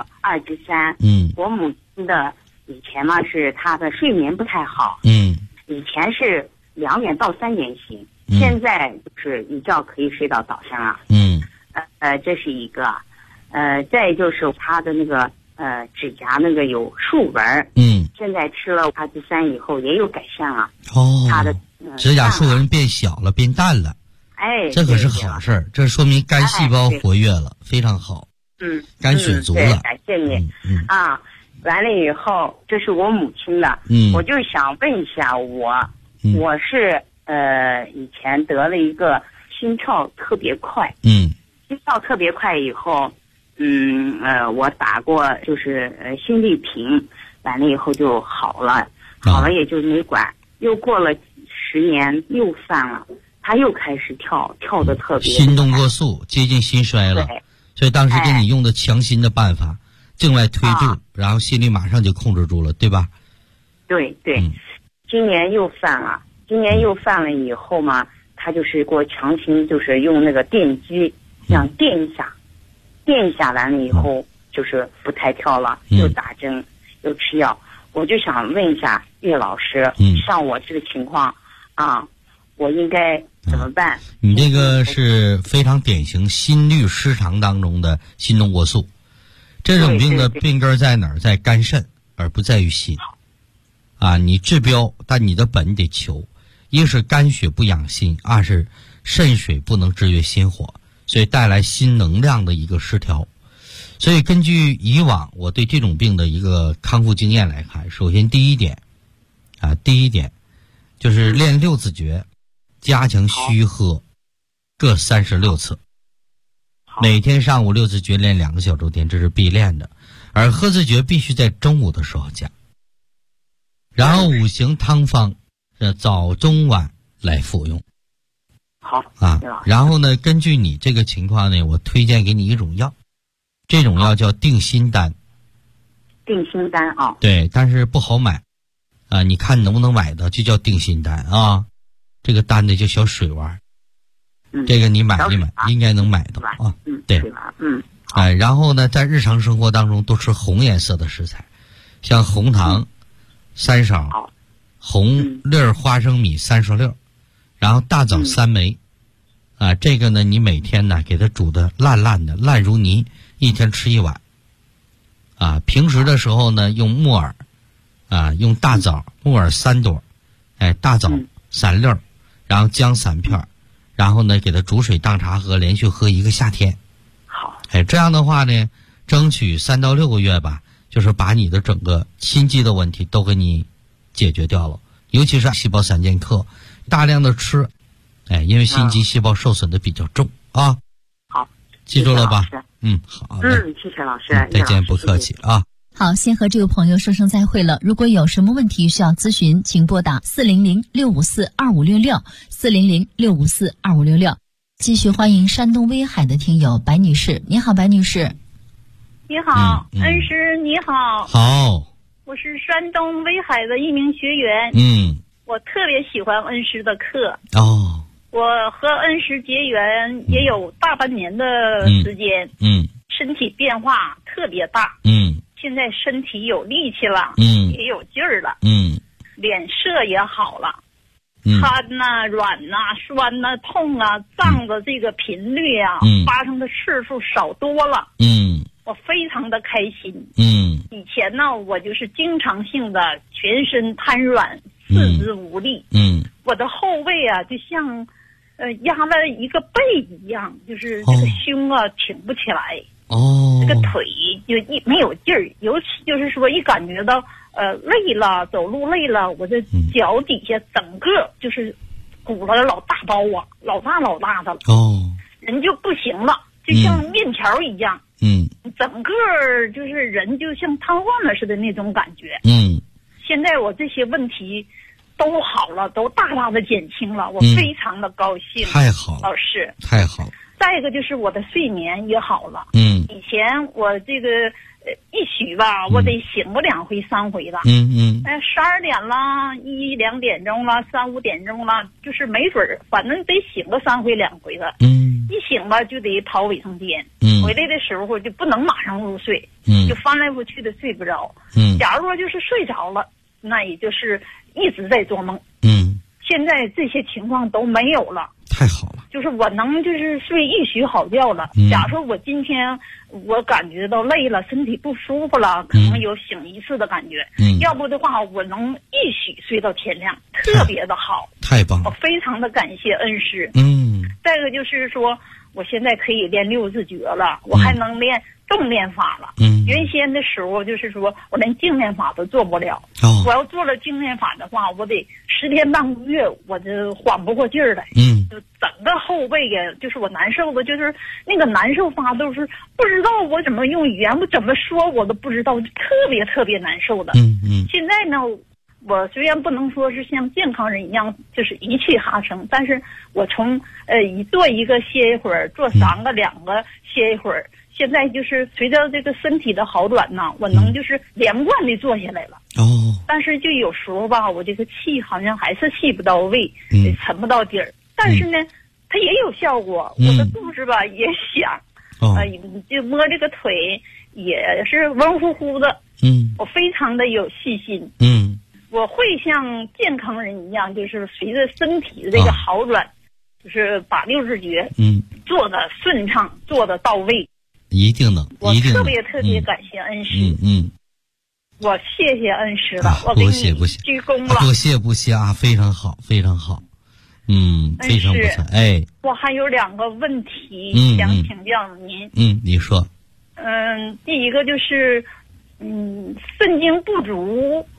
2G3。我母亲的以前嘛是她的睡眠不太好。以前是2点到3点醒，现在就是一觉可以睡到早上啊。这是一个。再就是他的那个指甲那个有竖纹。现在吃了RG3以后也有改善了。他的指甲竖纹变小了，变淡了。这可是好事儿，这说明肝细胞活跃了，非常好。肝血足了。 感谢你。完了以后，这是我母亲的。我就想问一下我是以前得了一个心跳特别快。心跳特别快以后，我打过就是心律平，完了以后就好了，也就没管。又过了10年又犯了，他又开始跳得特别。 心动过速，接近心衰了。所以当时给你用的强心的办法，静脉推注，然后心率马上就控制住了，对吧？ 对。今年又犯了以后嘛，他就是给我强行就是用那个电击这样电一下完了以后就是不太跳了，又打针又吃药。我就想问一下岳老师，像我这个情况我应该怎么办？ 你这个是非常典型心律失常当中的心动过速。这种病的病根在哪儿？在肝肾，而不在于心。你治标，但你的本得求。一是肝血不养心，二是肾水不能制约心火，所以带来心能量的一个失调。所以根据以往我对这种病的一个康复经验来看，首先第一点， 第一点就是练六字诀，加强虚喝，各36次，每天上午六字诀练2个小周天，这是必练的。而喝字诀必须在中午的时候加，然后5行汤方早中晚来服用。 好然后呢，根据你这个情况呢，我推荐给你一种药，这种药叫定心丹。 定心丹啊？ 对，但是不好买你看能不能买到，就叫定心丹啊。这个丹的叫小水丸，这个你买一买，应该能买到啊。对，然后呢，在日常生活当中多吃红颜色的食材，像红糖3勺，红粒花生米36，然后大枣3枚这个呢，你每天呢给它煮的烂烂的，烂如泥，一天吃1碗平时的时候呢，用木耳用大枣，木耳3朵，大枣3粒，然后姜3片，然后呢给它煮水当茶喝，连续喝1个夏天。 好， 这样的话呢，争取3到6个月吧，就是把你的整个心肌的问题都给你解决掉了，尤其是细胞3剑客，大量的吃，因为心肌细胞受损的比较重啊。 好， 记住了吧？好的。 谢谢老师。 再见，不客气啊。 好，先和这位朋友说声再会了。如果有什么问题需要咨询，请拨打400-654-2566，400-654-2566。继续欢迎山东威海的听友白女士。你好，白女士。 你好，恩师你好。 好。 我是山东威海的一名学员。我特别喜欢恩师的课。我和恩师结缘也有大半年的时间。身体变化特别大。现在身体有力气了。也有劲儿了。脸色也好了。瘫呐、软呐、酸呐、痛啊、胀的这个频率啊，发生的次数少多了。我非常的开心。以前呢，我就是经常性的全身瘫软，四肢无力。我的后背啊，就像压了一个背一样，就是这个胸啊挺不起来。这个腿就没有劲儿，尤其就是说一感觉到累了，走路累了，我这脚底下整个就是鼓了老大包啊，老大的了。人就不行了，就像面条一样。整个就是人就像瘫痪了似的那种感觉。现在我这些问题都好了，都大大的减轻了，我非常的高兴。 太好了， 老师， 太好了。 再一个就是我的睡眠也好了。以前我这个一宿吧，我得醒个2回3回的。12点了，1、2点钟了，3、5点钟了，就是没准儿，反正得醒个3回2回的。一醒吧就得跑卫生间。回来的时候就不能马上入睡。就翻来覆去的睡不着。假如说就是睡着了，那也就是一直在做梦。现在这些情况都没有了。 太好了， 就是我能就是睡一宿好觉了。假如说我今天我感觉到累了，身体不舒服了，可能有醒一次的感觉。要不的话，我能一宿睡到天亮，特别的好。 太棒了， 我非常的感谢恩师。再一个就是说，我现在可以练6字诀了，我还能练正念法了。原先的时候就是说我连静念法都做不了。我要做了静念法的话，我得10天半个月，我就缓不过劲儿来。就整个后背呀，就是我难受的，就是那个难受法都是不知道我怎么用语言，我怎么说我都不知道，特别特别难受的。现在呢，我虽然不能说是像健康人一样就是一气哈成，但是我从做一个歇一会儿，做3个2个歇一会儿，现在就是随着这个身体的好转呢，我能就是连贯的做下来了。但是就有时候吧，我这个气好像还是气不到位，沉不到底儿。但是呢，它也有效果。我的肚子吧也响，就摸这个腿也是温乎乎的。我非常的有信心。我会像健康人一样，就是随着身体的这个好转，就是把6字诀做的顺畅，做的到位。 一定能， 我特别特别感谢恩师。我谢谢恩师了，我给你鞠躬了。 不谢啊，非常好，非常好。非常不错。 我还有2个问题想请教您。 你说。 第一个就是肾精不足，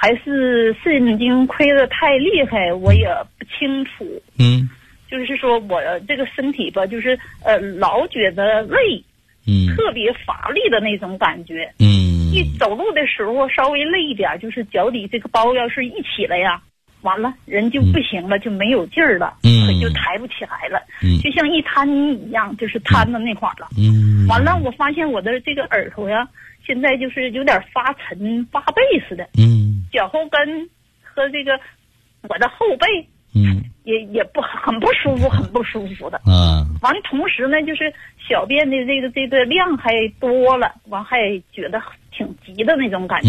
还是肾经亏得太厉害，我也不清楚。就是说我这个身体吧，就是老觉得累，特别乏力的那种感觉。一走路的时候稍微累一点，就是脚底这个包要是一起来呀，完了人就不行了，就没有劲儿了，腿就抬不起来了，就像一滩泥一样，就是瘫到那块儿了。完了我发现我的这个耳朵呀，现在就是有点发沉发背似的。脚后跟和这个我的后背，也很不舒服，很不舒服的。完同时呢，就是小便的这个量还多了，完还觉得挺急的那种感觉。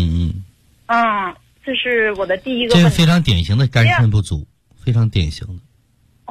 这是我的第一个问题。 这个非常典型的肝肾不足，非常典型的。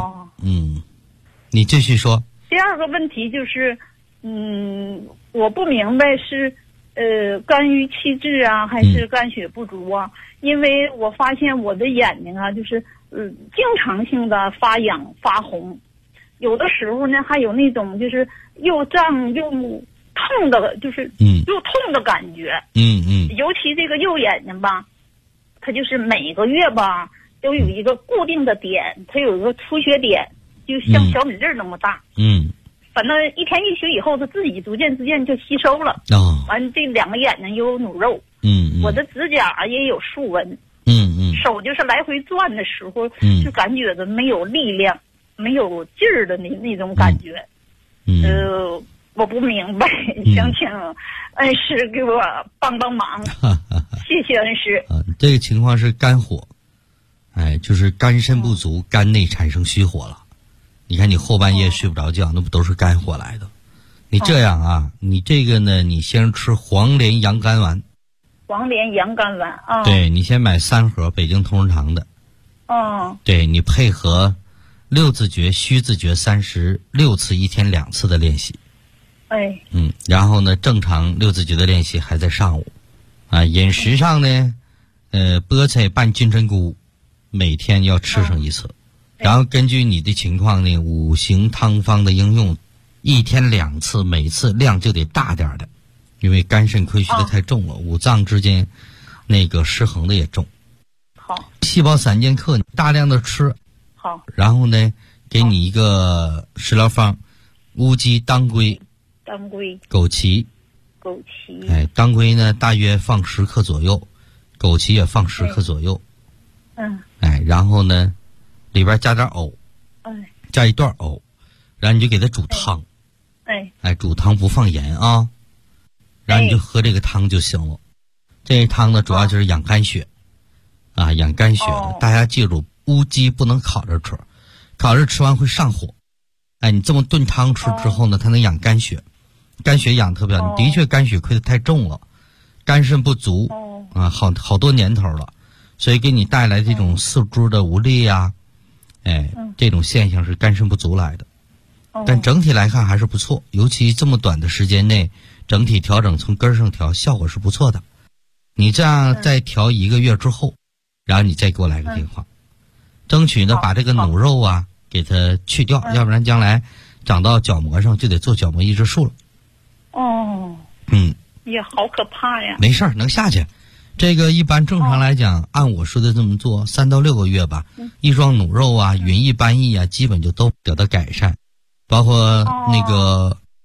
你继续说。 第二个问题就是，我不明白是肝郁气滞啊，还是肝血不足啊？因为我发现我的眼睛啊，就是经常性的发痒发红，有的时候呢还有那种就是又胀又痛的，就是又痛的感觉。尤其这个右眼睛吧，它就是每个月吧都有一个固定的点，它有一个出血点，就像小米粒那么大。反正一天一宿以后，它自己逐渐就吸收了。完这两个眼睛又有努肉。我的指甲也有竖纹。手就是来回转的时候，就感觉着没有力量，没有劲儿的那种感觉。我不明白，想请恩师给我帮帮忙。谢谢恩师。 这个情况是肝火，就是肝肾不足，肝内产生虚火了。你看你后半夜睡不着觉，那不都是肝火来的？你这样啊，你这个呢，你先吃黄连阳肝丸。 黄连阳肝丸啊。 对，你先买3盒北京同仁堂的。对，你配合6字诀、虚字诀36次，1天2次的练习。然后呢，正常6字诀的练习还在上午。饮食上呢，菠菜拌金针菇，每天要吃上1次。然后根据你的情况呢，5行汤方的应用，1天2次，每次量就得大点的，因为肝肾亏虚的太重了，五脏之间那个失衡的也重。 好， 细胞散健克大量的吃。 好， 然后呢，给你一个食疗方，乌鸡、当归、枸杞。当归呢大约放10克左右，枸杞也放10克左右。然后呢，里边加点藕，加一段藕，然后你就给它煮汤。煮汤不放盐啊，然后你就喝这个汤就行了。这个汤呢，主要就是养肝血，养肝血的。大家记住，乌鸡不能烤着吃，烤着吃完会上火。你这么炖汤吃之后呢，它能养肝血，肝血养特别好。你的确肝血亏得太重了，肝肾不足好多年头了，所以给你带来这种四肢的无力啊，这种现象是肝肾不足来的。但整体来看还是不错，尤其这么短的时间内，整体调整从根上调，效果是不错的。你这样再调1个月之后，然后你再给我来个电话，争取呢把这个努肉啊给它去掉，要不然将来长到角膜上就得做角膜抑制术了。 也好可怕呀。 没事儿，能下去。这个一般正常来讲，按我说的这么做，3到6个月吧，一双努肉啊、云翳斑翳啊，基本就都得到改善。包括那个